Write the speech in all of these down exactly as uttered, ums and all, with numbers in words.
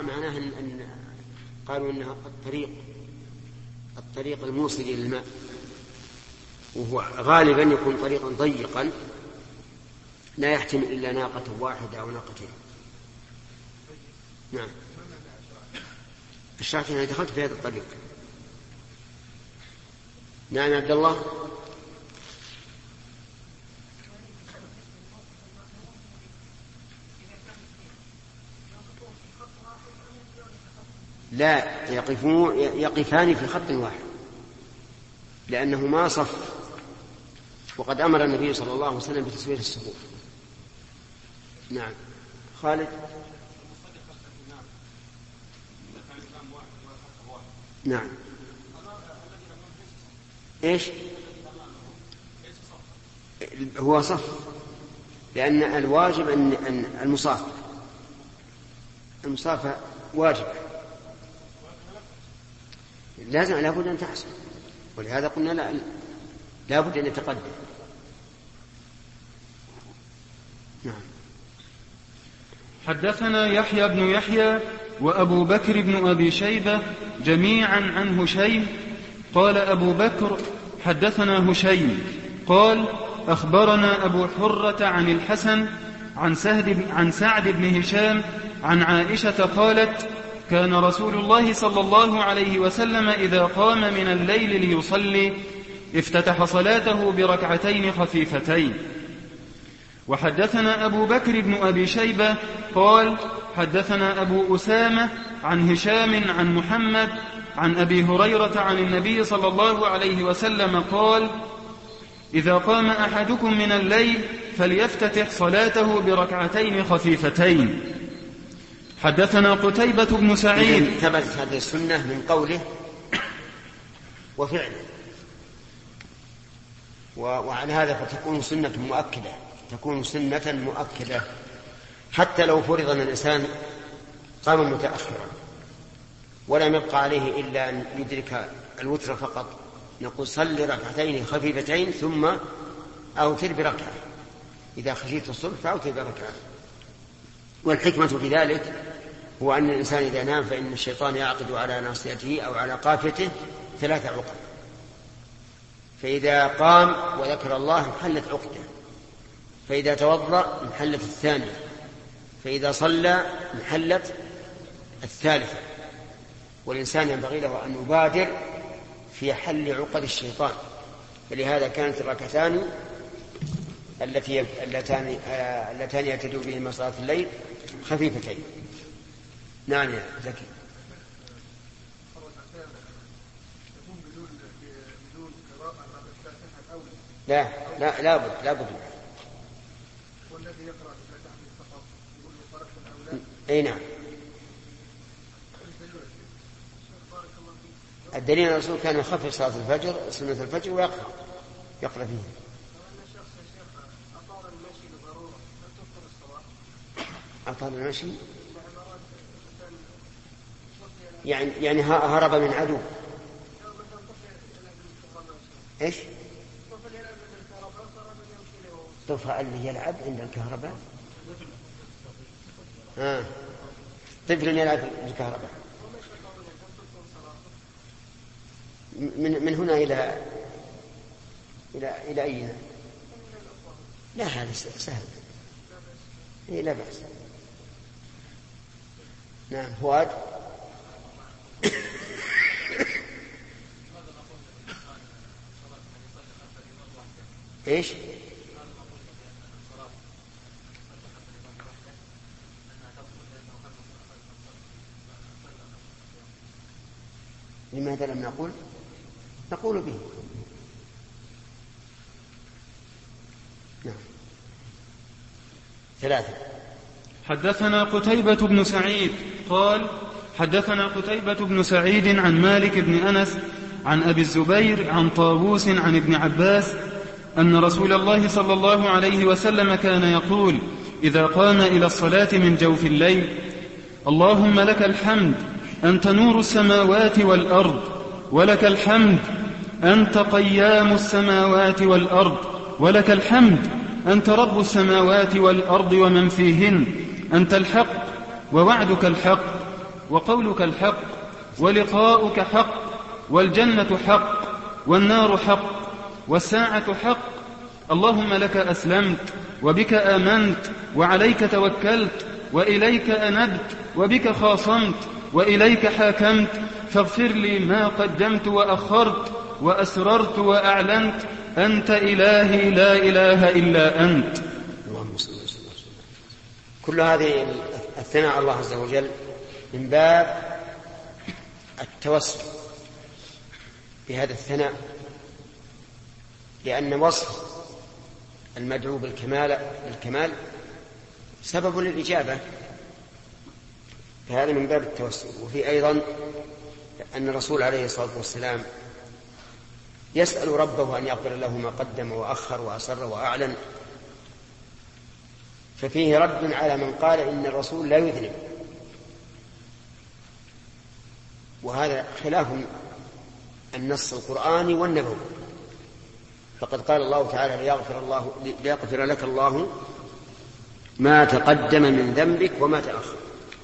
معناها أن قالوا أنها الطريق الطريق الموصل إلى الماء، وهو غالبا يكون طريقا ضيقا لا يحتمل إلا ناقة واحدة أو ناقتين. نعم. الشرط أنني دخلت في هذا الطريق. نعم عبد الله. لا، يقفون يقفان في خط واحد لأنه ما صف، وقد أمر النبي صلى الله عليه وسلم بتسوية الصفوف. نعم. خالد. نعم. إيش هو صف؟ لأن الواجب أن المصافة المصافة واجب، لازم لابد أن تحصل، ولهذا قلنا لا لابد أن يتقدم. نعم. حدثنا يحيى بن يحيى وأبو بكر بن أبي شيبة جميعا عن هشيم قال أبو بكر حدثنا هشيم قال أخبرنا أبو حرة عن الحسن عن, عن سعد بن هشام عن عائشة قالت كان رسول الله صلى الله عليه وسلم إذا قام من الليل ليصلي افتتح صلاته بركعتين خفيفتين. وحدثنا أبو بكر بن أبي شيبة قال حدثنا أبو أسامة عن هشام عن محمد عن أبي هريرة عن النبي صلى الله عليه وسلم قال إذا قام أحدكم من الليل فليفتتح صلاته بركعتين خفيفتين. حدثنا قتيبة بن سعيد. ثبتت هذه السنة من قوله وفعله، وعلى هذا فتكون سنة مؤكدة، تكون سنة مؤكدة حتى لو فرض أن الإنسان قام متأخرا ولم يبقى عليه إلا أن يدرك الوتر فقط، نقول صل ركعتين خفيفتين ثم أوتر بركعة، إذا خشيت الصبح فأوتر بركعة. والحكمة في ذلك هو أن الإنسان إذا نام فإن الشيطان يعقد على ناصيته أو على قافيته ثلاث عقد، فإذا قام وذكر الله انحلت عقده، فإذا توضأ انحلت الثانية، فإذا صلى انحلت الثالثة. والإنسان ينبغي له أن يبادر في حل عقد الشيطان، فلهذا كانت الركعتان التي اللتان اللتان يعتدوا بهما صلاة الليل خفيفتين. نعم يا زكي. لا لا لا بد لا بد. اي نعم. الدليل أن الرسول كان يخفف صلاة الفجر سنة الفجر ويقرأ يقرأ فيه. أطال المشي يعني يعني هرب من عدو. إيش؟ طفل اللي يلعب عند الكهرباء. آه. طفل يلعب بالكهرباء. من من هنا إلى إلى إلى أين؟ لا هذا سهل. إيه لا بأس. نعم. فؤاد. إيش؟ لماذا لم نقول؟ نقول به. نعم. ثلاثة. حدثنا قتيبة بن سعيد قال حدثنا قتيبة بن سعيد عن مالك بن أنس عن أبي الزبير عن طاووس عن ابن عباس أن رسول الله صلى الله عليه وسلم كان يقول إذا قام إلى الصلاة من جوف الليل اللهم لك الحمد أنت نور السماوات والأرض ولك الحمد أنت قيام السماوات والأرض ولك الحمد أنت رب السماوات والأرض ومن فيهن أنت الحق ووعدك الحق وقولك الحق، ولقاؤك حق، والجنة حق، والنار حق، والساعة حق. اللهم لك أسلمت، وبك آمنت، وعليك توكلت، وإليك أنبت، وبك خاصمت، وإليك حاكمت، فاغفر لي ما قدمت وأخرت وأسررت وأعلنت، أنت إلهي لا إله إلا أنت. اللهم صل وسلم. كل هذه الثناء على الله عز وجل من باب التوسل بهذا الثناء، لأن وصف المدعو بالكمال بالكمال سبب للإجابة، فهذا من باب التوسل. وفي أيضا أن الرسول عليه الصلاة والسلام يسأل ربه أن يغفر له ما قدم وأخر وأسر وأعلن، ففيه رد على من قال إن الرسول لا يذنب، وهذا خلاف النص القرآني والنبوي. فقد قال الله تعالى ليغفر, الله ليغفر لك الله ما تقدم من ذنبك وما تأخر،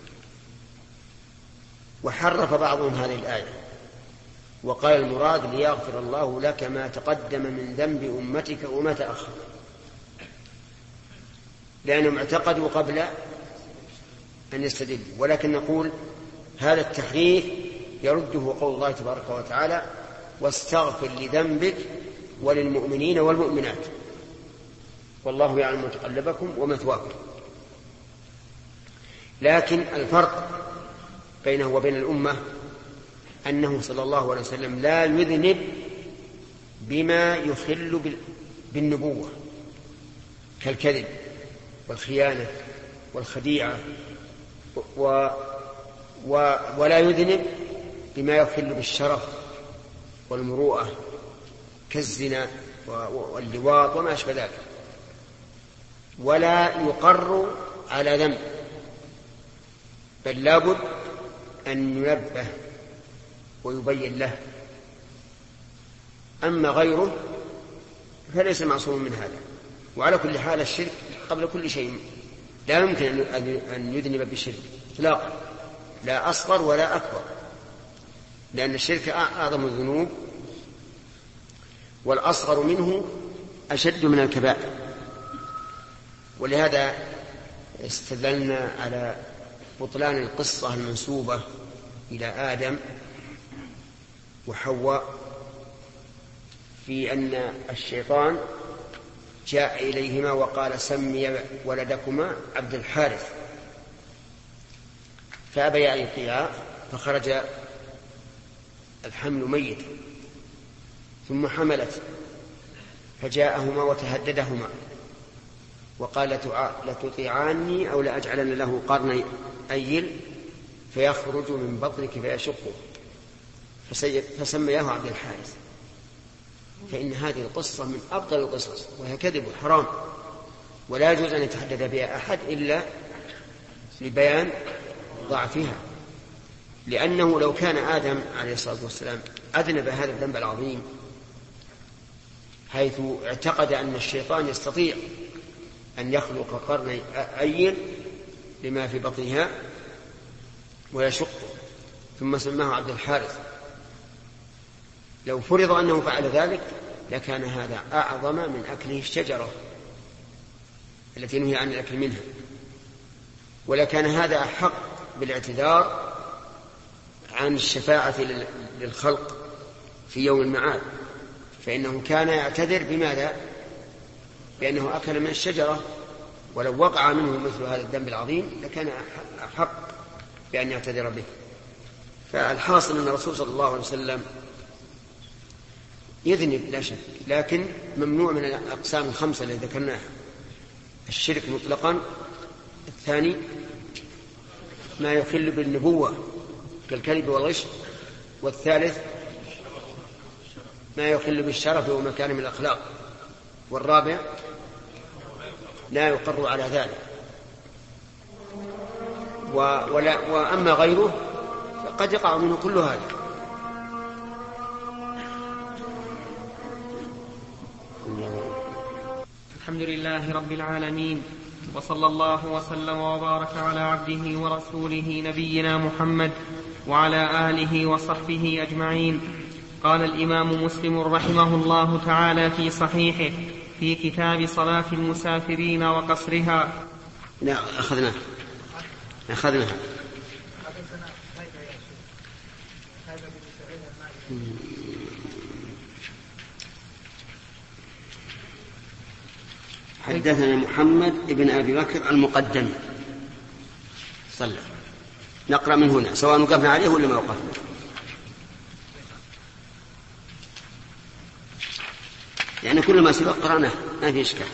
وحرف بعضهم هذه الآية وقال المراد ليغفر الله لك ما تقدم من ذنب أمتك وما تأخر، لأنهم اعتقدوا قبل أن يستدلوا. ولكن نقول هذا التحريف يرده قول الله تبارك وتعالى واستغفر لذنبك وللمؤمنين والمؤمنات والله يعلم متقلبكم ومثواكم. لكن الفرق بينه وبين الأمة أنه صلى الله عليه وسلم لا يذنب بما يخل بالنبوة كالكذب والخيانة والخديعة، و و ولا يذنب بما يخل بالشرف والمروءة كالزنا واللواط وما أشبه ذلك، ولا يقر على ذنب، بل لابد أن ينبه ويبين له. أما غيره فليس معصوم من هذا. وعلى كل حال الشرك قبل كل شيء لا يمكن أن يذنب بالشرك إطلاقا، لا أصغر ولا أكبر، لأن الشرك أعظم الذنوب والأصغر منه أشد من الكبائر. ولهذا استدلنا على بطلان القصة المنسوبة إلى آدم وحواء في أن الشيطان جاء إليهما وقال سمي ولدكما عبد الحارث، فأبيا أن يطيعا فخرج الحمل ميت، ثم حملت فجاءهما وتهددهما وقال لتطيعاني أو لأجعلن له قرن أيل فيخرج من بطنك فيشقه، فسمياه عبد الحارث. فإن هذه القصة من أفضل القصص، وهي كذب حرام، ولا يجوز أن يتحدث بها أحد إلا لبيان ضعفها، لأنه لو كان آدم عليه الصلاة والسلام أذنب هذا الذنب العظيم حيث اعتقد أن الشيطان يستطيع أن يخلق قرن أيل لما في بطنها ويشقه، ثم سماه عبد الحارث، لو فرض أنه فعل ذلك لكان هذا أعظم من أكله الشجرة التي نهي عن الأكل منها، ولكان هذا أحق بالاعتذار عن الشفاعة للخلق في يوم المعاد، فإنه كان يعتذر بماذا؟ بأنه أكل من الشجرة، ولو وقع منه مثل هذا الذنب العظيم لكان أحق بأن يعتذر به. فالحاصل أن الرسول صلى الله عليه وسلم يذنب لا شك، لكن ممنوع من الأقسام الخمسة التي ذكرناها: الشرك مطلقا، الثاني ما يخل بالنبوة كالكذب والغش، والثالث ما يخل بالشرف ومكان من الأخلاق، والرابع لا يقر على ذلك. ولا وأما غيره فقد يقع منه كل هذا. الحمد لله رب العالمين، وصلى الله وسلم وبارك على عبده ورسوله نبينا محمد وعلى آله وصحبه أجمعين. قال الإمام مسلم رحمه الله تعالى في صحيحه في كتاب صلاة المسافرين وقصرها. لا أخذنا أخذنا حدثنا محمد بن أبي بكر المقدم صلى. نقرأ من هنا سواء وقفنا عليه ولا ما وقفنا. يعني كل ما سبق قرأناه ما في إشكال.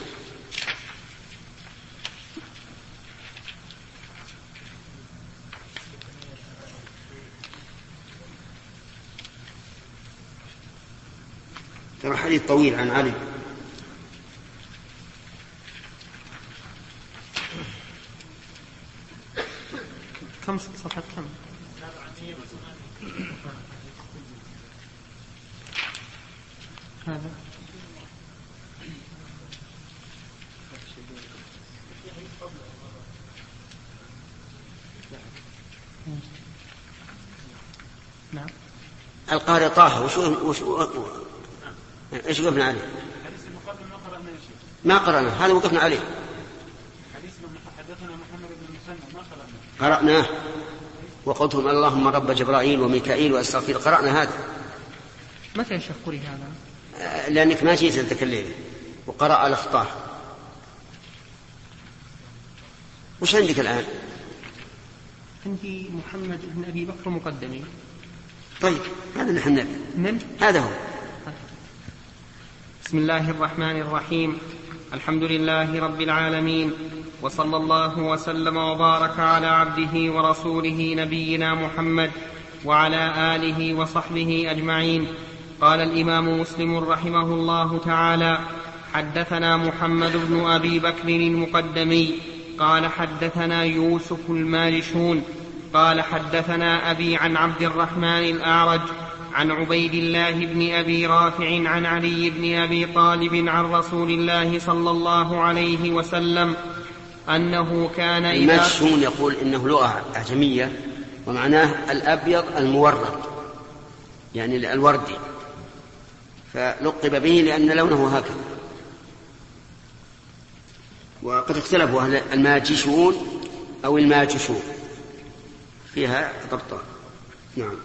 ترى حديث طويل عن علي. كم صفحة كم؟ هذا نعم. القارئ طه وشو وشو ايش وقفنا عليه؟ ما قرأنا هذا وقفنا عليه. قرأناه وقلتم اللهم رب جبرائيل وميكائيل وإسرافيل. قرأنا هذا. متى شكري هذا؟ لأنك ما جيت أنت الليلة وقرأ الأخطاء. وش عندك الآن؟ عندي محمد بن أبي بكر مقدمي. طيب هذا اللي حنا من؟ هذا هو. بسم الله الرحمن الرحيم. الحمد لله رب العالمين، وصلى الله وسلم وبارك على عبده ورسوله نبينا محمد وعلى آله وصحبه أجمعين. قال الإمام مسلم رحمه الله تعالى: حدثنا محمد بن أبي بكر المقدمي قال حدثنا يوسف المالشون قال حدثنا أبي عن عبد الرحمن الأعرج عن عبيد الله بن أبي رافع عن علي بن أبي طالب عن رسول الله صلى الله عليه وسلم أنه كان إذا المالشون يقول إنه لغة أعجمية ومعناه الأبيض المورد، يعني الوردي، فلقب به لأن لونه هكذا. وقد اختلفوا أهل الماجشون أو الماجشون فيها ضبطان. نعم.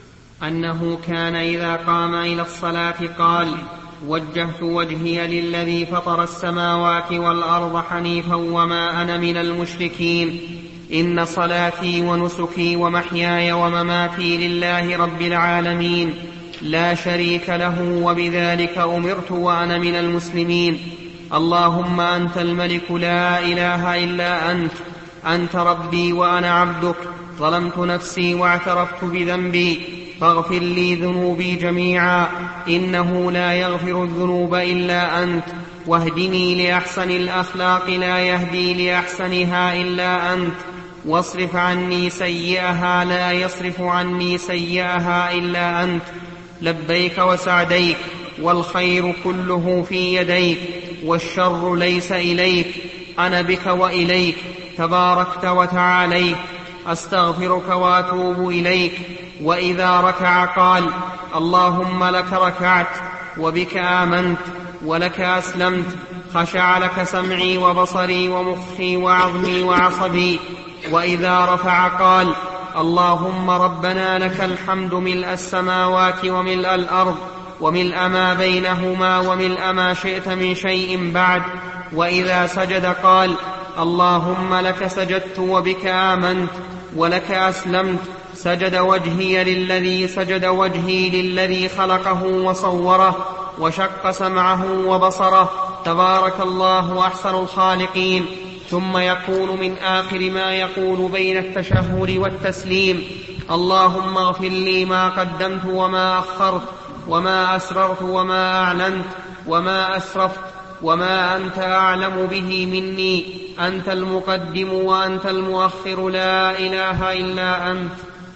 أنه كان إذا قام إلى الصلاة قال: وجهت وجهي للذي فطر السماوات والأرض حنيفا وما أنا من المشركين، إن صلاتي ونسكي ومحياي ومماتي لله رب العالمين لا شريك له وبذلك أمرت وأنا من المسلمين. اللهم أنت الملك لا إله إلا أنت، أنت ربي وأنا عبدك، ظلمت نفسي واعترفت بذنبي، فاغفر لي ذنوبي جميعا، إنه لا يغفر الذنوب إلا أنت، واهدني لأحسن الأخلاق لا يهدي لأحسنها إلا أنت، واصرف عني سيئها لا يصرف عني سيئها إلا أنت. لبيك وسعديك، والخير كله في يديك، والشر ليس إليك، أنا بك وإليك، تباركت وتعاليت، أستغفرك وأتوب إليك. وإذا ركع قال: اللهم لك ركعت وبك آمنت ولك أسلمت، خشع لك سمعي وبصري ومخي وعظمي وعصبي. وإذا رفع قال: اللهم ربنا لك الحمد ملء السماوات وملء الأرض وملء ما بينهما وملء ما شئت من شيء بعد. وإذا سجد قال: اللهم لك سجدت وبك آمنت ولك أسلمت، سجد وجهي للذي سجد وجهي للذي خلقه وصوره وشق سمعه وبصره، تبارك الله أحسن الخالقين. ثم يقول من آخر ما يقول بين التشهد والتسليم: اللهم اغفر لي ما قدمت وما أخرت وما أسررت وما أعلنت وما أسرفت وما أنت أعلم به مني، أنت المقدم وأنت المؤخر لا إله إلا أنت.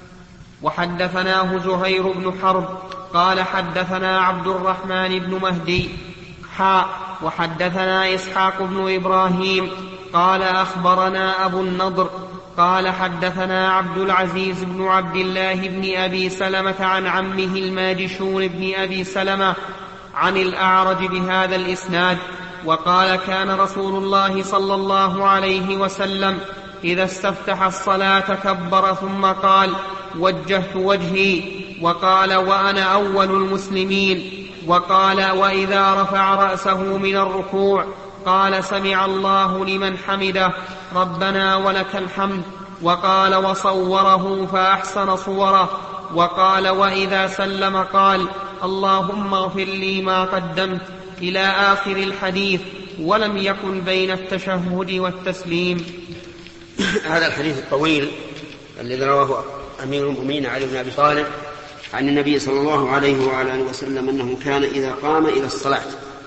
وحدثناه زهير بن حرب قال حدثنا عبد الرحمن بن مهدي حاء وحدثنا إسحاق بن إبراهيم قال أخبرنا أبو النضر قال حدثنا عبد العزيز بن عبد الله بن أبي سلمة عن عمه الماجشون بن أبي سلمة عن الأعرج بهذا الإسناد وقال كان رسول الله صلى الله عليه وسلم إذا استفتح الصلاة كبر ثم قال وجهت وجهي وقال وأنا أول المسلمين وقال وإذا رفع رأسه من الركوع قال سمع الله لمن حمده ربنا ولك الحمد وقال وصوره فأحسن صوره وقال وإذا سلم قال اللهم اغفر لي ما قدمت إلى آخر الحديث ولم يكن بين التشهد والتسليم. هذا الحديث الطويل الذي رواه أمير المؤمنين علي بن أبي طالب عن النبي صلى الله عليه وعلى آله وسلم أنه كان إذا قام إلى الصلاة،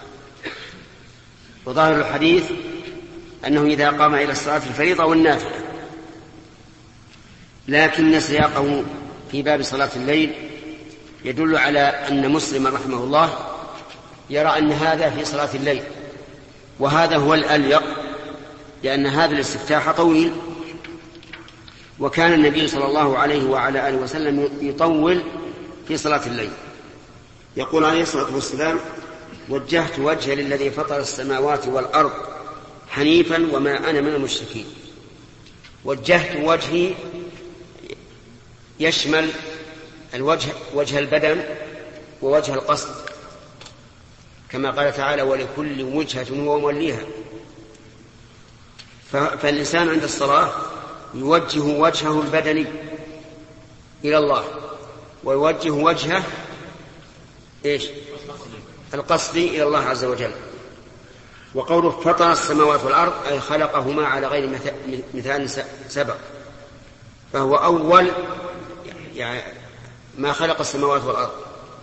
وظاهر الحديث أنه إذا قام إلى الصلاة الفريضة والنافلة، لكن سياقه في باب صلاة الليل يدل على أن مسلم رحمه الله يرى أن هذا في صلاة الليل، وهذا هو الأليق، لأن هذا الاستفتاح طويل، وكان النبي صلى الله عليه وعلى آله وسلم يطول في صلاة الليل. يقول عليه الصلاة والسلام وجهت وجهي للذي فطر السماوات والأرض حنيفا وما أنا من المشركين. وجهت وجهي يشمل الوجه وجه البدن ووجه القصد، كما قال تعالى ولكل وجهة هو موليها. فالإنسان عند الصلاة يوجه وجهه البدني إلى الله، ويوجه وجهه إيش؟ القصدي إلى الله عز وجل. وقوله فطر السماوات والأرض أي خلقهما على غير مثال سبق، فهو أول يعني ما خلق السماوات والأرض.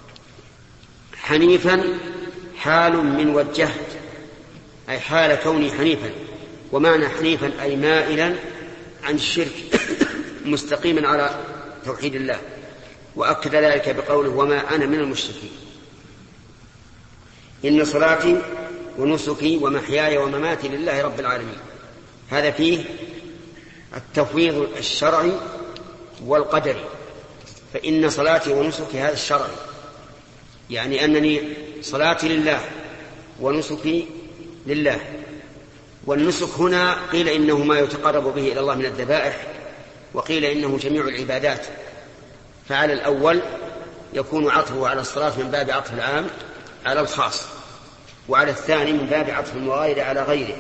حنيفا حال من وجهت، أي حال كوني حنيفا، ومعنى حنيفا أي مائلا عن الشرك مستقيما على توحيد الله، وأكد ذلك بقوله وما أنا من المشركين. إن صلاتي ونسكي ومحياي ومماتي لله رب العالمين. هذا فيه التفويض الشرعي والقدري، فإن صلاتي ونسكي هذا الشرعي، يعني أنني صلاتي لله ونسكي لله. والنسك هنا قيل إنه ما يتقرب به إلى الله من الذبائح، وقيل إنه جميع العبادات، فعلى الأول يكون عطفه على الصلاة من باب عطف العام على الخاص، وعلى الثاني من باب عطف المغاير على غيره.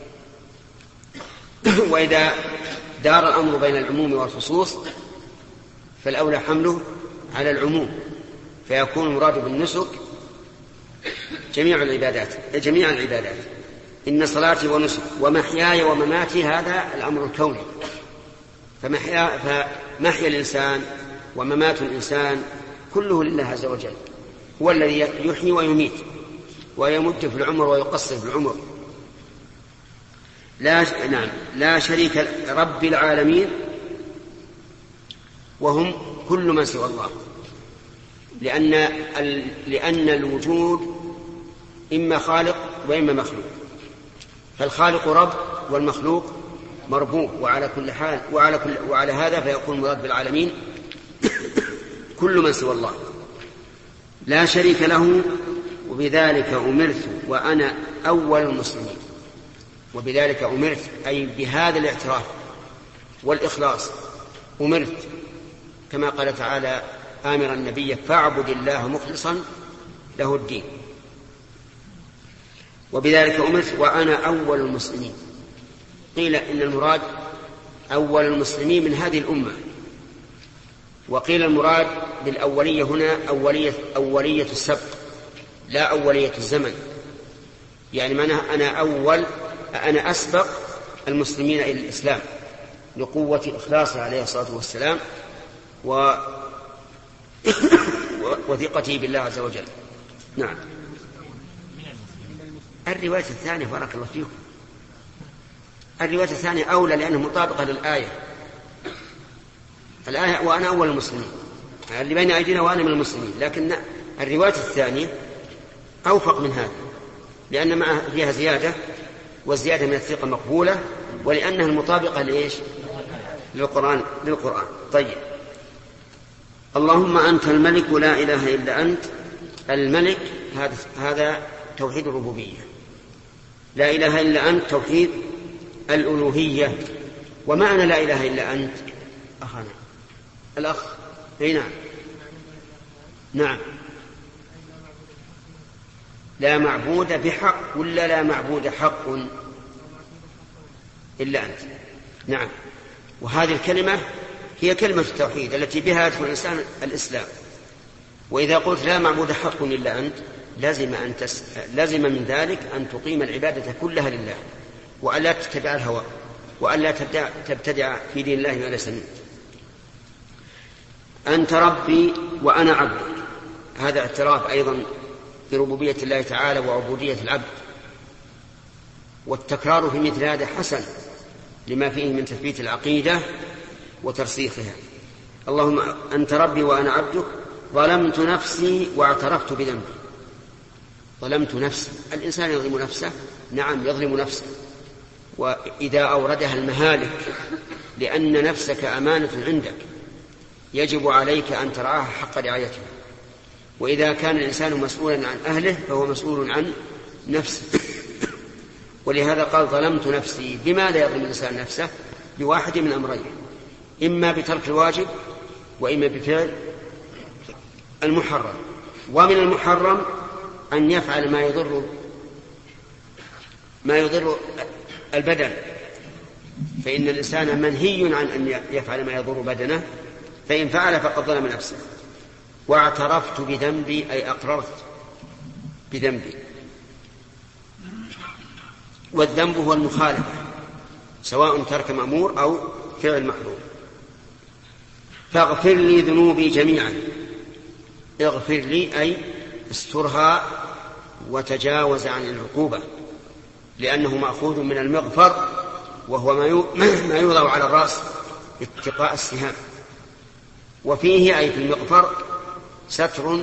وإذا دار الأمر بين العموم والخصوص فالأولى حمله على العموم، فيكون المراد بالنسك جميع العبادات جميع العبادات. إن صلاتي ونسك ومحياي ومماتي هذا الأمر الكوني، فمحيا, فمحيا الإنسان وممات الإنسان كله لله عز وجل، هو الذي يحيي ويميت ويمد في العمر ويقصر في العمر. لا, نعم لا شريك رب العالمين، وهم كل من سوى الله، لأن, لأن الوجود إما خالق وإما مخلوق، فالخالق رب والمخلوق مربوب، وعلى كل حال وعلى, كل وعلى هذا فيكون مراد بالعالمين كل من سوى الله لا شريك له. وبذلك أمرت وأنا أول المسلمين. وبذلك أمرت أي بهذا الاعتراف والإخلاص أمرت، كما قال تعالى آمرا النبي فاعبد الله مخلصا له الدين. وبذلك أمرت وأنا أول المسلمين. قيل إن المراد أول المسلمين من هذه الأمة، وقيل المراد بالأولية هنا أولية, أولية السبق لا أولية الزمن، يعني معناها أنا أول أنا أسبق المسلمين إلى الإسلام لقوة إخلاصه عليه الصلاة والسلام و... وثقته بالله عز وجل. نعم. الرواية الثانية بارك الله فيكم، الرواية الثانية أولى لأنه مطابقة للآية. الآية وأنا أول المسلمين اللي بين أيدينا وأنا من المسلمين، لكن الرواية الثانية أوفق من هذا، لأن معها فيها زيادة، والزيادة من الثقة مقبولة ولأنها المطابقة لإيش؟ للقرآن للقرآن. طيب، اللهم أنت الملك لا إله إلا أنت. الملك هذا هذا توحيد الربوبية، لا إله إلا أنت توحيد الألوهية. ومعنى لا إله إلا أنت أخانا الأخ هنا نعم لا معبود بحق ولا لا معبود حق إلا أنت. نعم، وهذه الكلمة هي كلمة التوحيد التي بها يدخل الإنسان الإسلام. وإذا قلت لا معبود حق إلا أنت لازم, أن تس... لازم من ذلك أن تقيم العبادة كلها لله، وألا تتبع الهوى، وألا تبدع... تبتدع في دين الله ما ليس منه. أنت ربي وأنا عبدك، هذا اعتراف أيضا بربوبية الله تعالى وعبودية العبد، والتكرار في مثل هذا حسن لما فيه من تثبيت العقيدة وترسيخها. اللهم أنت ربي وأنا عبدك ظلمت نفسي واعترفت بذنبي. ظلمت نفسي، الإنسان يظلم نفسه، نعم يظلم نفسه، وإذا أوردها المهالك، لأن نفسك أمانة عندك يجب عليك أن ترعاها حق رعايتها. وإذا كان الإنسان مسؤولا عن أهله فهو مسؤول عن نفسه. ولهذا قال ظلمت نفسي. بماذا يظلم الإنسان نفسه؟ بواحد من أمرين، إما بترك الواجب وإما بفعل المحرم. ومن المحرم أن يفعل ما يضر ما يضر البدن، فإن الإنسان منهي عن أن يفعل ما يضر بدنه، فإن فعل فقد ظلم نفسه. واعترفت بذنبي أي أقررت بذنبي. والذنب هو المخالفة، سواء ترك مأمور أو فعل محظور. فاغفر لي ذنوبي جميعا. اغفر لي أي استرها وتجاوز عن العقوبة، لأنه مأخوذ من المغفر، وهو ما يوضع على الرأس اتقاء السهام. وفيه أي في المغفر ستر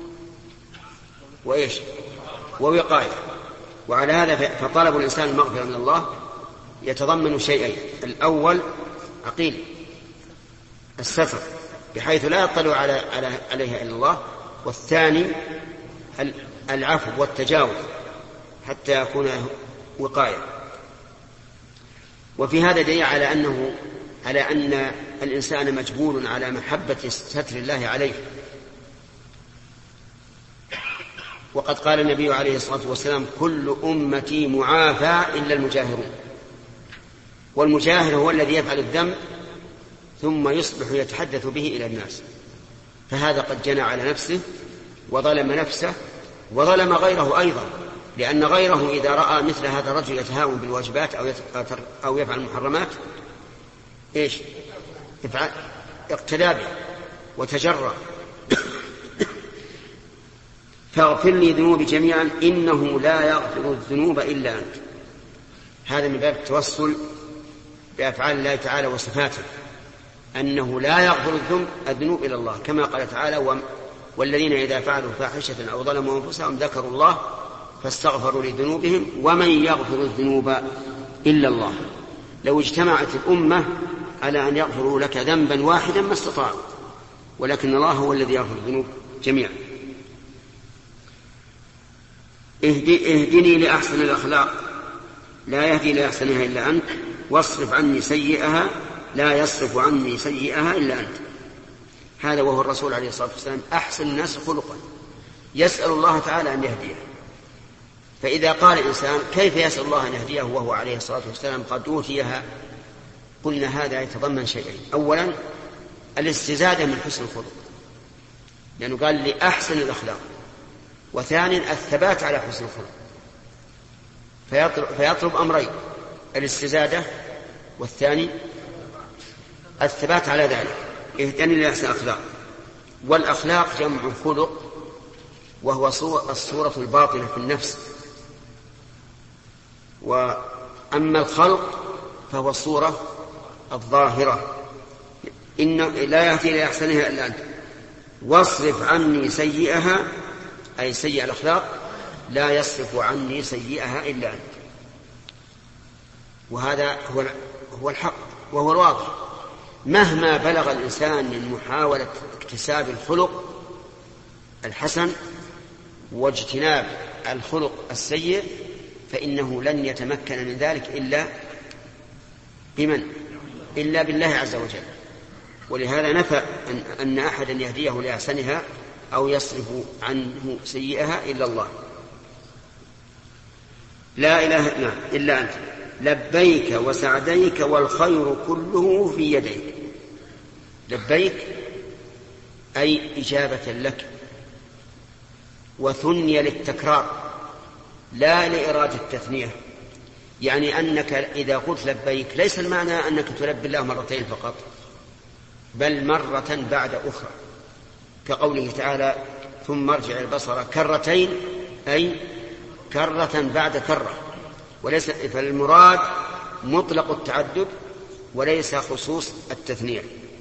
وإيش ووقاية. وعلى هذا فطلب الإنسان المغفرة من الله يتضمن شيئين: الأول عقيل الستر بحيث لا يطلع على عليها إلا الله، والثاني العفو والتجاوز حتى يكون وقاية. وفي هذا دليل على أنه على أن الإنسان مجبول على محبة ستر الله عليه. وقد قال النبي عليه الصلاة والسلام: كل أمتي معافى إلا المجاهرون. والمجاهر هو الذي يفعل الذنب ثم يصبح يتحدث به إلى الناس، فهذا قد جنى على نفسه وظلم نفسه وظلم غيره أيضا، لأن غيره إذا رأى مثل هذا الرجل يتهاون بالواجبات أو يفعل المحرمات إيش يفعل؟ اقتدى به وتجرأ. فاغفر لي ذنوبي جميعا إنه لا يغفر الذنوب إلا أنت. هذا من باب التوسل بأفعال الله تعالى وصفاته، أنه لا يغفر الذنوب إلا الله، كما قال تعالى: والذين إذا فعلوا فاحشة أو ظلموا أنفسهم ذكروا الله فاستغفروا لذنوبهم ومن يغفر الذنوب إلا الله. لو اجتمعت الأمة على أن يغفروا لك ذنبا واحدا ما استطاعوا، ولكن الله هو الذي يغفر الذنوب جميعا. اهدني لأحسن الأخلاق لا يهدي لأحسنها إلا أنت، واصرف عني سيئها لا يصرف عني سيئها إلا أنت. هذا وهو الرسول عليه الصلاة والسلام أحسن الناس خلقا، يسأل الله تعالى أن يهديه. فإذا قال الإنسان: كيف يسأل الله أن يهديه وهو عليه الصلاة والسلام قد أوتيها؟ قلنا هذا يتضمن شيئين: أولا الاستزادة من حسن الخلق، لأنه قال لي أحسن الأخلاق، وثانيا الثبات على حسن الخلق، فيطلب, فيطلب أمرين: الاستزادة والثاني الثبات على ذلك. اهدني لأحسن الأخلاق. والأخلاق جمع خلق، وهو الصورة الباطنة في النفس، وأما الخلق فهو الصورة الظاهرة. إن لا يهدي لأحسنها إلا أنت، واصرف عني سيئها أي سيئة الأخلاق لا يصرف عني سيئها إلا أنت. وهذا هو هو الحق وهو الواضح. مهما بلغ الإنسان من محاولة اكتساب الخلق الحسن واجتناب الخلق السيء فإنه لن يتمكن من ذلك إلا بمن؟ إلا بالله عز وجل. ولهذا نفى أن أحدا يهديه لأحسنها أو يصرف عنه سيئها إلا الله. لا إله إلا أنت لبيك وسعديك والخير كله في يديك. لبيك أي إجابة لك، وثني للتكرار لا لإرادة التثنية، يعني أنك إذا قلت لبيك ليس المعنى أنك تلبي الله مرتين فقط، بل مرة بعد أخرى، كقوله تعالى ثم ارجع البصر كرتين، أي كرة بعد كرة، وليس فالمراد مطلق التعدد وليس خصوص التثنية.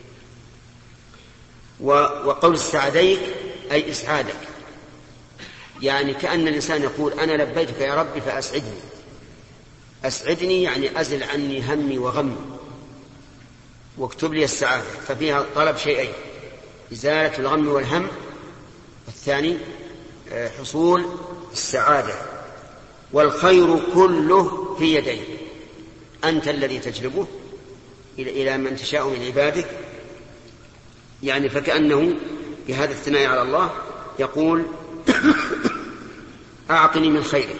وقول سعديك أي إسعادك، يعني كأن الإنسان يقول أنا لبيتك يا ربي فأسعدني. أسعدني يعني أزل عني همي وغمي واكتب لي السعادة، ففيها طلب شيئين: إزالة الغم والهم، والثاني حصول السعادة. والخير كله في يديك، أنت الذي تجلبه إلى من تشاء من عبادك. يعني فكأنه بهذا الثناء على الله يقول أعطني من خيرك.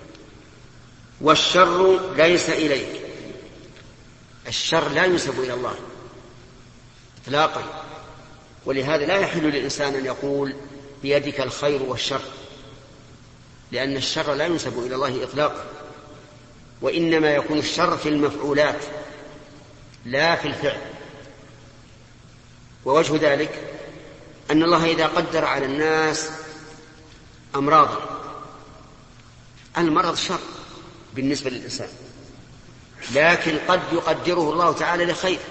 والشر ليس إليك، الشر لا ينسب إلى الله إطلاقا، ولهذا لا يحل للإنسان أن يقول بيدك الخير والشر، لأن الشر لا ينسب إلى الله إطلاقا، وإنما يكون الشر في المفعولات لا في الفعل. ووجه ذلك أن الله إذا قدر على الناس أمراضا، المرض شر بالنسبة للإنسان، لكن قد يقدره الله تعالى لخير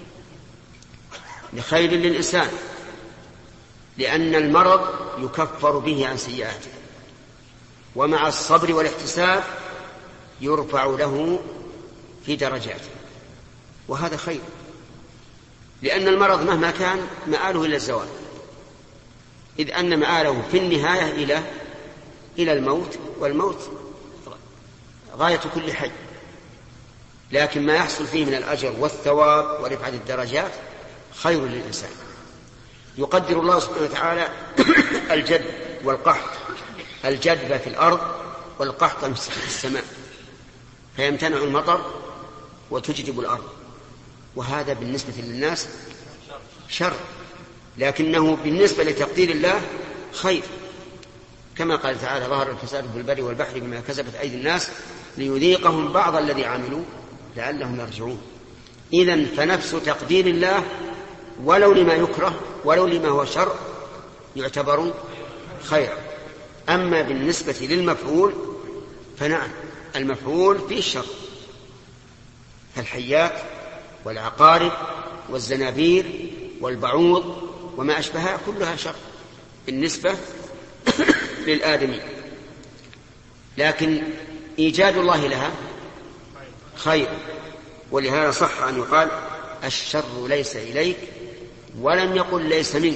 لخير للإنسان، لأن المرض يكفر به عن سيئاته، ومع الصبر والاحتساب يرفع له في درجاته، وهذا خير، لأن المرض مهما كان مآله إلى الزوال، إذ أن مآله في النهاية إلى إلى الموت، والموت غاية كل حي. لكن ما يحصل فيه من الأجر والثواب ورفعة الدرجات خير للإنسان. يقدر الله سبحانه وتعالى الجد والقحط، الجدب في الأرض والقحط في السماء، فيمتنع المطر وتجدب الأرض، وهذا بالنسبة للناس شر، لكنه بالنسبة لتقدير الله خير، كما قال تعالى ظهر الفساد في البر والبحر بما كسبت أيدي الناس ليذيقهم بعض الذي عملوا لعلهم يرجعون. إذن فنفس تقدير الله ولو لما يكره ولو لما هو شر يعتبر خيرا. أما بالنسبة للمفعول فنعم، المفعول فيه الشر، فالحيات والعقارب والزنابير والبعوض وما أشبهها كلها شر بالنسبة للآدمي، لكن إيجاد الله لها خير. ولهذا صح أن يقال الشر ليس إليك، ولم يقل ليس منك،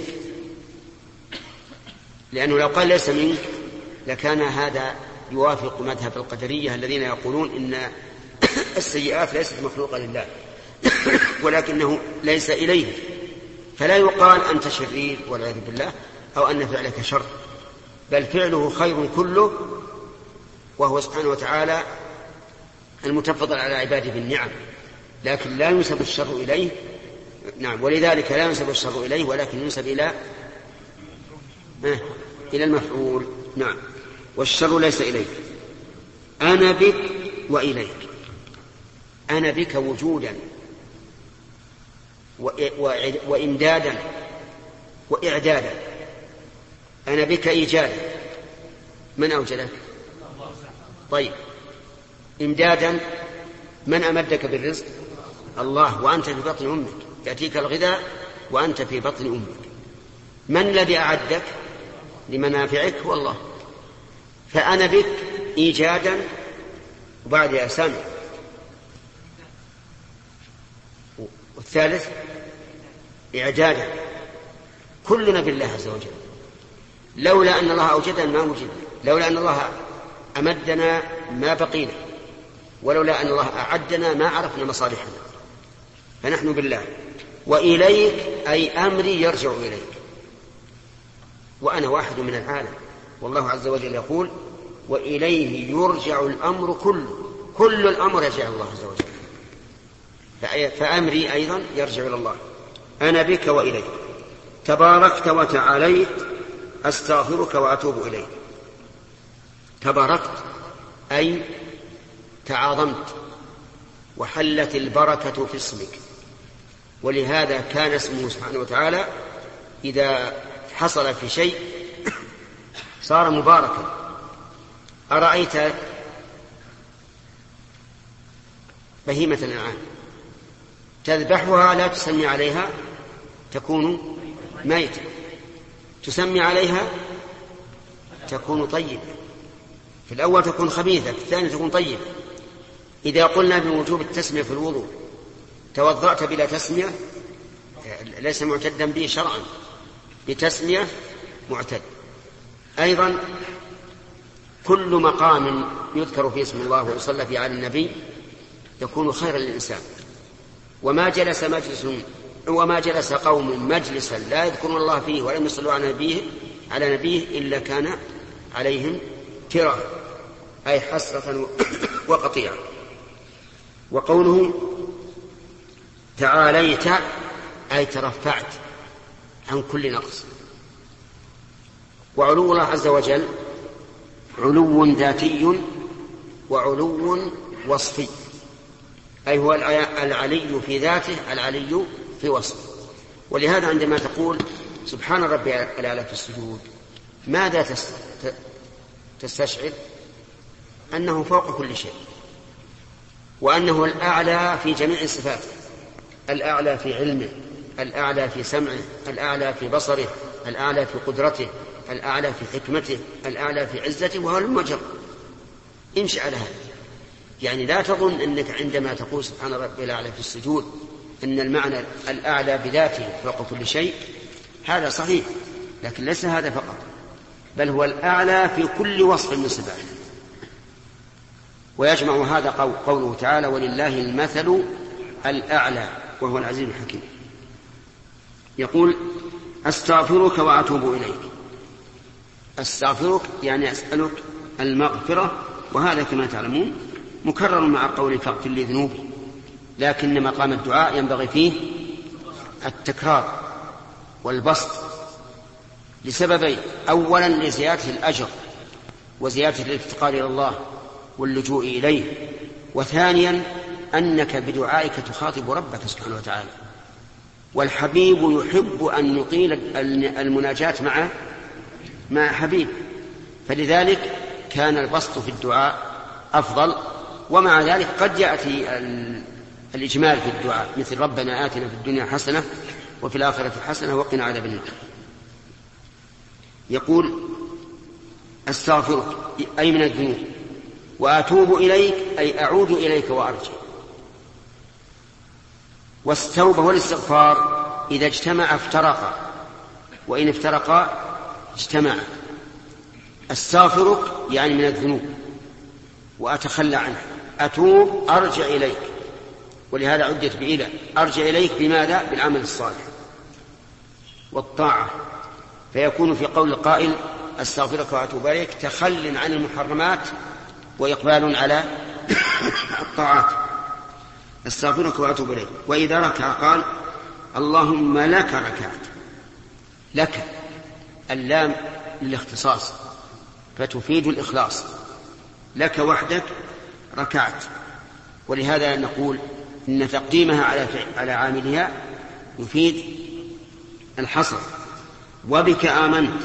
لأنه لو قال ليس منك لكان هذا يوافق مذهب القدرية الذين يقولون إن السيئات ليست مخلوقة لله ولكنه ليس إليه، فلا يقال أنت شرير والعياذ بالله أو أن فعلك شر، بل فعله خير كله، وهو سبحانه وتعالى المتفضل على عباده بالنعم، لكن لا ينسب الشر إليه. نعم، ولذلك لا ينسب الشر إليه ولكن ينسب إلى آه إلى المفعول. نعم، والشر ليس إليك، أنا بك وإليك. أنا بك وجودا وإمدادا وإعدادا. أنا بك إيجادا، من أوجدك؟ طيب، إمدادا من أمدك بالرزق؟ الله، وأنت في بطن أمك، يأتيك الغذاء وأنت في بطن أمك. من الذي أعدك لمنافعك؟ هو الله. فأنا بك إيجادا وبعد أسامي، والثالث إعدادا. كلنا بالله عز وجل، لولا أن الله أوجدنا ما وجدنا، لولا أن الله أمدنا ما بقينا، ولولا أن الله أعدنا ما عرفنا مصالحنا. فنحن بالله. وإليك أي أمري يرجع إليك، وأنا واحد من العالم، والله عز وجل يقول وإليه يرجع الأمر كله، كل الأمر يرجع الله عز وجل. فأمري أيضا يرجع إلى الله. أنا بك وإليك، تباركت وتعاليت، أستغفرك وأتوب إليك. تباركت أي تعاظمت، وحلت البركة في اسمك، ولهذا كان اسمه سبحانه وتعالى إذا حصل في شيء صار مباركا. أرأيت بهيمة الأنعام تذبحها لا تسمي عليها تكون ميتة، تسمي عليها تكون طيبة. في الأول تكون خبيثة، في الثاني تكون طيبة. إذا قلنا بوجوب التسمية في الوضوء توضأت بلا تسمية ليس معتدا به شرعا، بتسمية معتد. أيضا كل مقام يذكر فيه اسم الله ويصلى فيه على النبي يكون خيرا للإنسان. وما جلس مجلس وما جلس قوم مجلسا لا يذكرون الله فيه ولم يصلوا على نبيه على نبيه إلا كان عليهم كرة، أي حسرة وقطيعة. وقوله تعاليت أي ترفعت عن كل نقص. وعلو الله عز وجل علو ذاتي وعلو وصفي، أي هو العلي في ذاته العلي في وصفه. ولهذا عندما تقول سبحان ربي الأعلى في السجود ماذا تستشعر؟ أنه فوق كل شيء، وأنه الأعلى في جميع صفاته، الأعلى في علمه، الأعلى في سمعه، الأعلى في بصره، الأعلى في قدرته، الأعلى في حكمته، الأعلى في عزته، وهو المجر. انشأ على هذا. يعني لا تظن أنك عندما تقول سبحان ربي الأعلى في السجود أن المعنى الأعلى بذاته فوق كل شيء، هذا صحيح، لكن ليس هذا فقط، بل هو الأعلى في كل وصف من صفاته. ويجمع هذا قوله تعالى ولله المثل الأعلى وهو العزيز الحكيم. يقول أستغفرك وأتوب إليك. أستغفرك يعني أسألك المغفرة، وهذا كما تعلمون مكرر مع قول فاغفر لي ذنوبي، لكن مقام الدعاء ينبغي فيه التكرار والبسط لسببين: أولا لزيادة الأجر وزيادة الافتقار إلى الله واللجوء إليه، وثانيا أنك بدعائك تخاطب ربك سبحانه وتعالى، والحبيب يحب أن يطيل المناجاة مع مع حبيب، فلذلك كان البسط في الدعاء أفضل. ومع ذلك قد يأتي الإجمال في الدعاء مثل ربنا آتنا في الدنيا حسنة وفي الآخرة حسنة وقنا عذاب النار. يقول أستغفرك أي من الذنوب، وأتوب إليك أي أعود إليك وأرجع. والتوبة والاستغفار إذا اجتمع افترقا، وإن افترقا اجتمعا. أستغفرك يعني من الذنوب وأتخلى عنها، أتوب أرجع إليك، ولهذا عدت بإلى. أرجع إليك بماذا؟ بالعمل الصالح والطاعة، فيكون في قول القائل أستغفرك وأتوب إليك تخل عن المحرمات وإقبال على الطاعات. أستغفرك وأتوب إليك. وإذا ركع قال اللهم لك ركعت. لك اللام للاختصاص فتفيد الإخلاص، لك وحدك ركعت. ولهذا نقول إن تقديمها على على عاملها يفيد الحصر. وبك آمنت.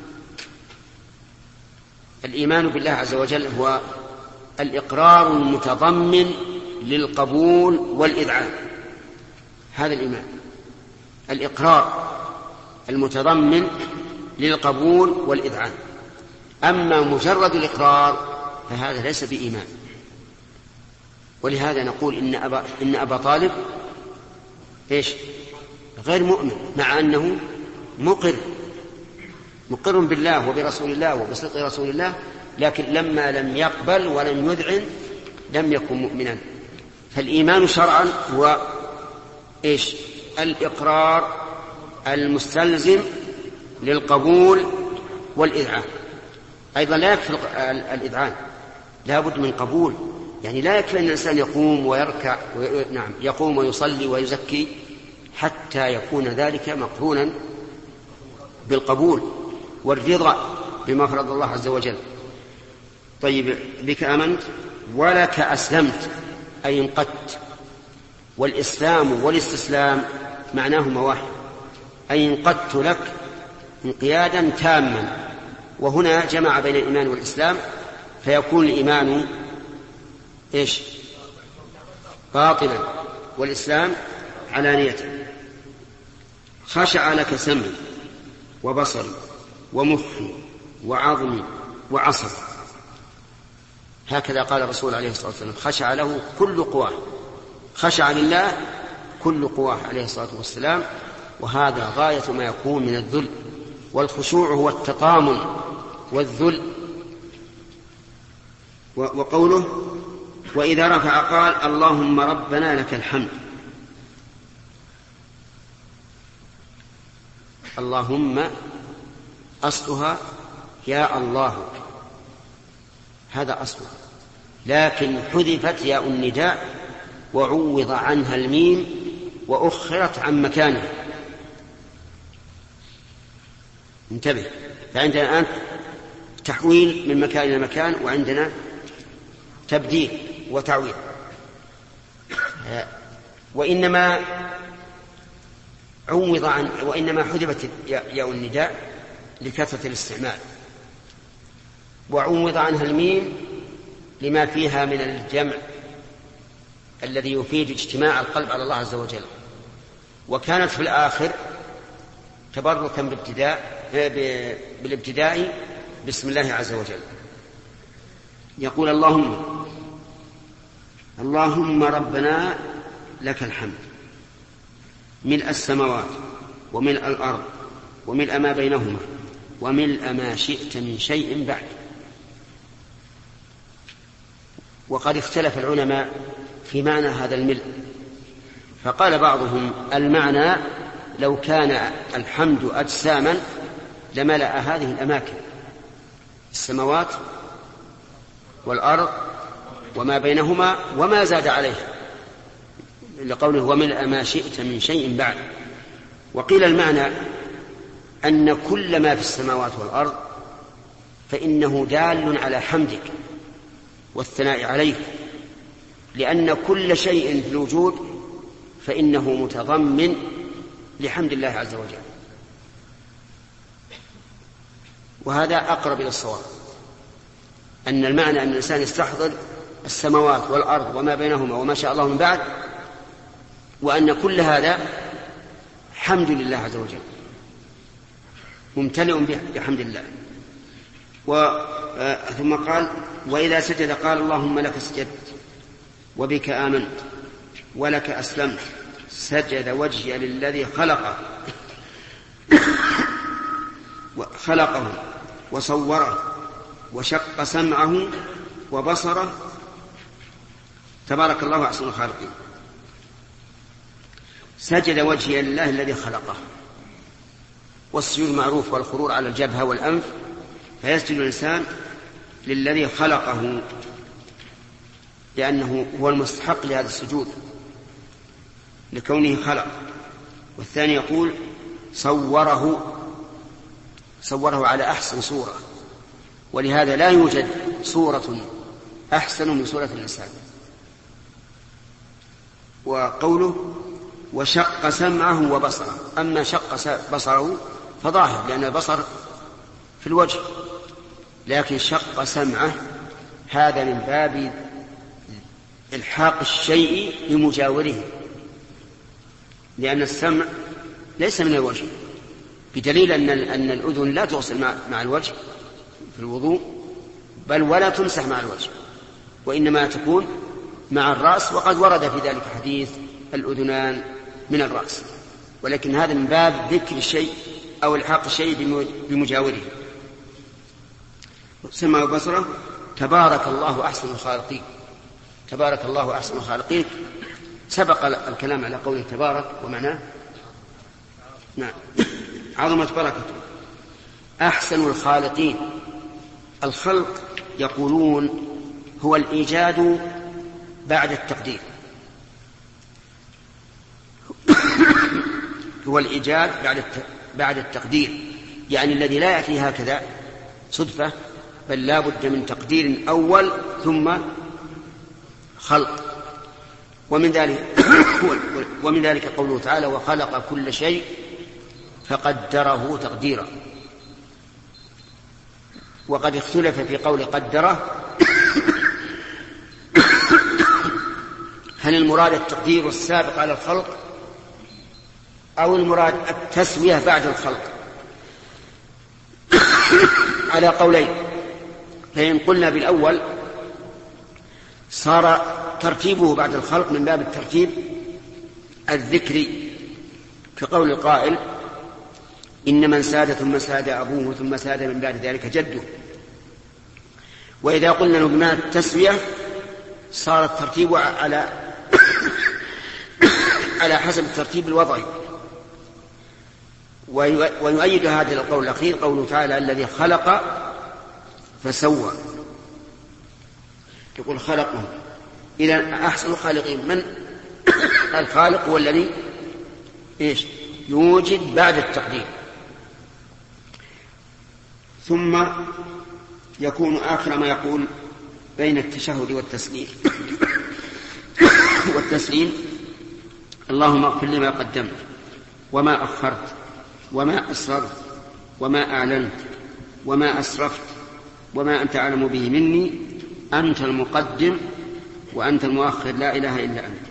الإيمان بالله عز وجل هو الإقرار المتضمن للقبول والإذعان، هذا الإيمان، الإقرار المتضمن للقبول والإذعان. أما مجرد الإقرار فهذا ليس بإيمان. ولهذا نقول إن أبا, إن أبا طالب إيش؟ غير مؤمن، مع أنه مقر مقر بالله وبرسول الله وبصدق رسول الله، لكن لما لم يقبل ولم يذعن لم يكن مؤمنا. فالإيمان شرعا هو إيش؟ الإقرار المستلزم للقبول والإذعان. أيضا لا يكفي الإذعان، لا بد من قبول. يعني لا يكفي أن الإنسان يقوم ويركع وي... نعم يقوم ويصلي ويزكي حتى يكون ذلك مقرونا بالقبول والرضا بما فرض الله عز وجل. طيب، بك آمنت ولك أسلمت أي انقدت. والإسلام والاستسلام معناهما واحد، أي انقدت لك انقيادا تاما. وهنا جمع بين الإيمان والإسلام، فيكون الإيمان إيش؟ باطلا والإسلام علانية. خشع لك سمعي وبصري ومخي وعظمي وعصبي، هكذا قال الرسول عليه الصلاة والسلام. خشع له كل قواه، خشع لله كل قواه عليه الصلاة والسلام. وهذا غاية ما يكون من الذل، والخشوع هو التطامن والذل. وقوله وإذا رفع قال اللهم ربنا لك الحمد. اللهم أصلها يا الله، هذا أصلها، لكن حذفت ياء النداء وعوض عنها الميم وأخرت عن مكانها. انتبه، فعندنا الآن تحويل من مكان إلى مكان، وعندنا تبديل وتعويض. وإنما عوض عن وإنما حذفت ياء النداء لكثرة الاستعمال، وعوض عنها الميم لما فيها من الجمع الذي يفيد اجتماع القلب على الله عز وجل. وكانت في الآخر تبركا بابتداء بالابتداء بسم الله عز وجل. يقول اللهم اللهم ربنا لك الحمد ملء السماوات وملء الأرض وملء ما بينهما وملء ما شئت من شيء بعد. وقد اختلف العلماء في معنى هذا الملء، فقال بعضهم المعنى لو كان الحمد أجساما لملأ هذه الأماكن، السماوات والأرض وما بينهما وما زاد عليه، لقوله وملء ما شئت من شيء بعد. وقيل المعنى أن كل ما في السماوات والأرض فإنه دال على حمدك والثناء عليك، لأن كل شيء في الوجود فإنه متضمن لحمد الله عز وجل. وهذا أقرب إلى الصواب، أن المعنى أن الإنسان يستحضر السماوات والأرض وما بينهما وما شاء الله من بعد، وأن كل هذا حمد لله عز وجل، ممتلئ بحمد الله. و... ثم قال وإذا سجد قال اللهم لك سجدت وبك آمنت ولك أسلمت. سجد وجهي للذي خلقه خلقه وصوره وشق سمعه وبصره، تبارك الله أحسن الخالقين. سجد وجهي لله الذي خلقه، والسجود معروف، والخرور على الجبهة والأنف، فيسجد الإنسان للذي خلقه لأنه هو المستحق لهذا السجود لكونه خلق. والثاني يقول صوره صوره على أحسن صورة، ولهذا لا يوجد صورة أحسن من صورة الإنسان. وقوله وشق سمعه وبصره، أما شق بصره فظاهر لأن البصر في الوجه، لكن شق سمعه هذا من باب إلحاق الشيء بمجاوره، لأن السمع ليس من الوجه، بدليل أن أن الأذن لا توصل مع الوجه في الوضوء، بل ولا تمسح مع الوجه، وإنما تكون مع الرأس. وقد ورد في ذلك حديث الأذنان من الرأس، ولكن هذا من باب ذكر الشيء أو الحاق الشيء بمجاوره. سمع بصره تبارك الله أحسن الخالقين، تبارك الله أحسن الخالقين. سبق الكلام على قوله تبارك ومعناه نعم عظمت بركته. أحسن الخالقين، الخلق يقولون هو الإيجاد بعد التقدير، هو الإيجاد بعد بعد التقدير، يعني الذي لا يأتي هكذا صدفة، بل لا بد من تقدير أول ثم خلق. ومن ذلك ومن ذلك قوله تعالى وخلق كل شيء فقدره تقديرا. وقد اختلف في قول قدره هل المراد التقدير السابق على الخلق أو المراد التسوية بعد الخلق، على قولين. فإن قلنا بالأول صار ترتيبه بعد الخلق من باب الترتيب الذكري، كقول القائل إن من ساد ثم ساد أبوه ثم ساد من بعد ذلك جده. وإذا قلنا بمعنى التسوية صار الترتيب على على حسب الترتيب الوضعي. ويؤيد هذا القول الأخير قوله تعالى الذي خلق فسوى، يقول خلقه. إذا أحسن الخالقين من الخالق هو الذي إيش يوجد بعد التقدير، ثم يكون آخر ما يقول بين التشهد والتسليم والتسليم اللهم اغفر لي ما قدمت وما أخرت وما أسررت وما أعلنت وما أسرفت وما أنت أعلم به مني، أنت المقدم وأنت المؤخر لا إله إلا أنت.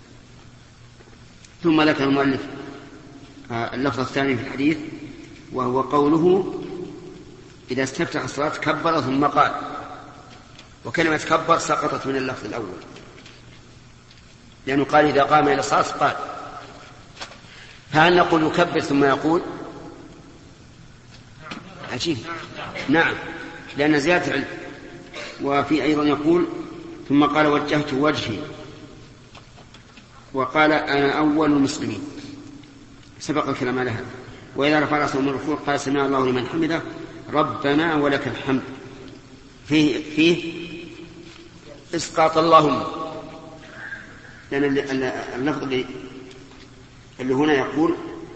ثم لك المؤلف اللفظ الثاني في الحديث وهو قوله إذا استفتح الصلاة كبر ثم قال، وكلمة كبر سقطت من اللفظ الأول لأنه قال إذا قام إلى الصلاة قال. فهل نقول يكبر ثم يقول؟ عجيب. نعم، لأن زيادة علم. وفي أيضا يقول ثم قال وجهت وجهي، وقال أنا أول المسلمين، سبق الكلام على هذا. وإذا رفع رأسه من الركوع قال سمع الله لمن حمده ربنا ولك الحمد. فيه, فيه إسقاط اللهم، لأن اللفظ اللي, اللي هنا يقول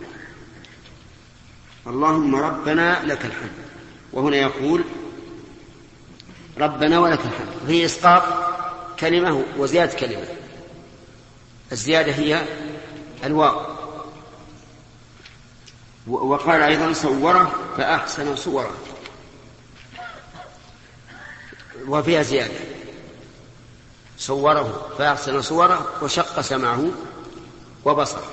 اللهم ربنا لك الحمد، وهنا يقول ربنا ولك الحمد. فيه إسقاط كلمة وزيادة كلمة، الزيادة هي الواو. وقال أيضا صوره فأحسن صوره، وفيها زيادة صوره فأحسن صوره وشق سمعه وبصره.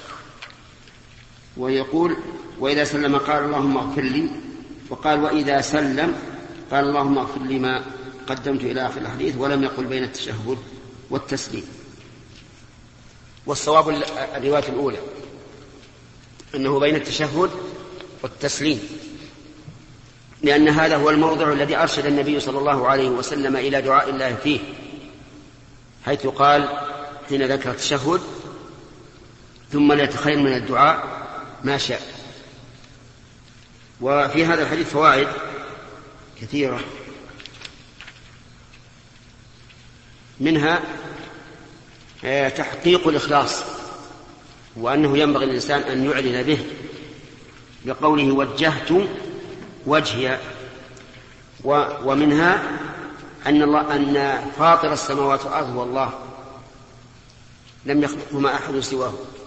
ويقول وإذا سلم قال اللهم اغفر لي، وقال وإذا سلم قال اللهم اغفر لي ما قدمت إلى آخر الحديث، ولم يقل بين التشهد والتسليم. والصواب الرواية الأولى أنه بين التشهد والتسليم، لأن هذا هو الموضع الذي أرشد النبي صلى الله عليه وسلم إلى دعاء الله فيه، حيث قال حين ذكر التشهد ثم ليتخير من الدعاء ما شاء. وفي هذا الحديث فوائد كثيرة، منها تحقيق الإخلاص، وأنه ينبغي للإنسان أن يعلن به بقوله وجهت وجهي. ومنها أن الله أن فاطر السماوات والأرض والله لم يخلقهما أحد سواه،